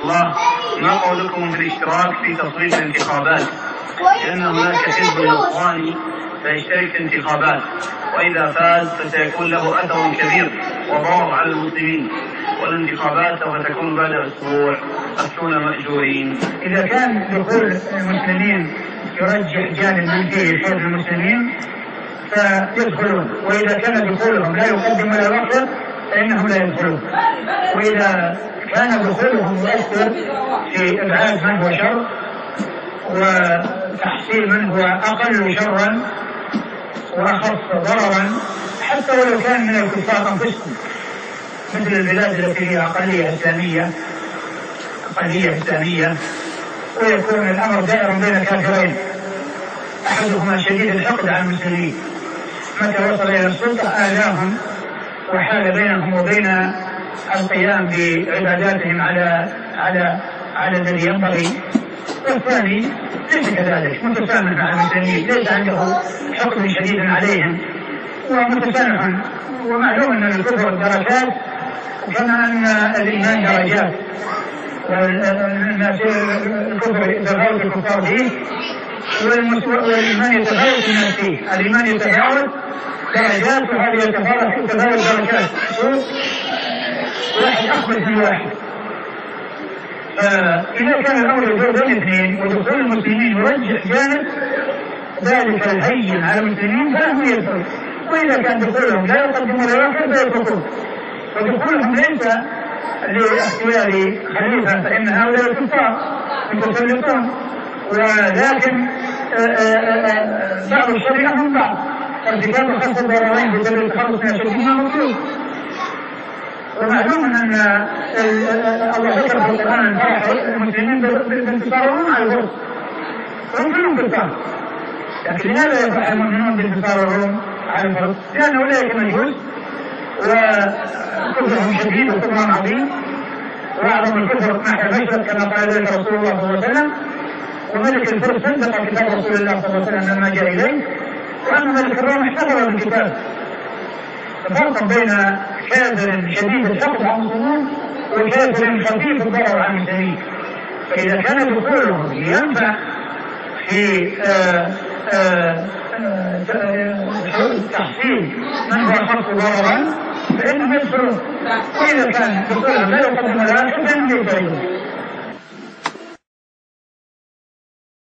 الله، ما قولكم في الاشتراك في تصويت الانتخابات؟ لأن هناك حزب نصراني سيشترك في الانتخابات، وإذا فاز فسيكون له أثر كبير وضرر على المسلمين، والانتخابات سوف تكون بعد أسبوع، أفتونا مأجورين. إذا كان دخول المسلمين يرجح جانب منفي حزب المسلمين فيدخلون، وإذا كان دخولهم لا يقدم ولا يؤخر فإنهم لا يدخلون، وإذا كان دخولهم مؤثر في إبعاد من هو شر وتحصيل من هو أقل شرا وأخف ضررا حتى ولو كان من الكفار أنفسهم، مثل البلاد التي هي أقلية إسلامية، ويكون الأمر دائر بين كافرين أحدهما شديد الحقد على المسلمين، متى وصل إلى السلطة آذاهم وحال بينهم وبين القيام بعباداتهم على الذي ينبغي، والثاني ليس كذلك، متسامح مع المسلمين، ليس عنده حقد شديد عليهم ومتسامح. ومعلوم أن الكفر درجات كما أن الإيمان درجات، الكفر يتفاوت الكفار فيه والإيمان يتفاوت الناس فيه، الإيمان يتفاوت درجات وهذا يتفاوت درجات، واحد أخبث من واحد. فإذا كان الأمر يدور بين اثنين ودخول المسلمين يرجح جانب ذلك الهين على المسلمين فهم يدخل، وإذا كان دخولهم لا يقدم ولا يؤخر فيتركون، ودخولهم ليس لاختيار خليفة، فإن هؤلاء الكفار متسلطون، ولكن بعض الشريعة من بعض، ارتكاب خمس ضررين بسبب التخلص من الشركين موجود. ومعلوم أن الله ذكر في القرآن المسلمين بانتصارهم على الغرب، وهم كلهم كفار، لكن لماذا يفرح المؤمنون بانتصار الروم على الغرب؟ لأن أولئك مجوس وكفرهم شديد وكفرهم عظيم، وأعظم الكفر نحو البشر كما قال ذلك رسول الله صلى الله عليه وسلم، وملك الفرس صدق كتاب رسول الله صلى الله عليه وسلم لما جاء إليه، وأن ملك الروم احتفظ بالكتاب. ففرق بين كافر شديد الحقد على المسلمين وكافر خفيف الضرر على المسلمين، فإذا كان دخولهم ينفع في تحصيل من هو أخف ضررا فإنهم يدخلون، وإذا كان دخولهم لا يقدم ولا يؤخر فإنهم يدخلون.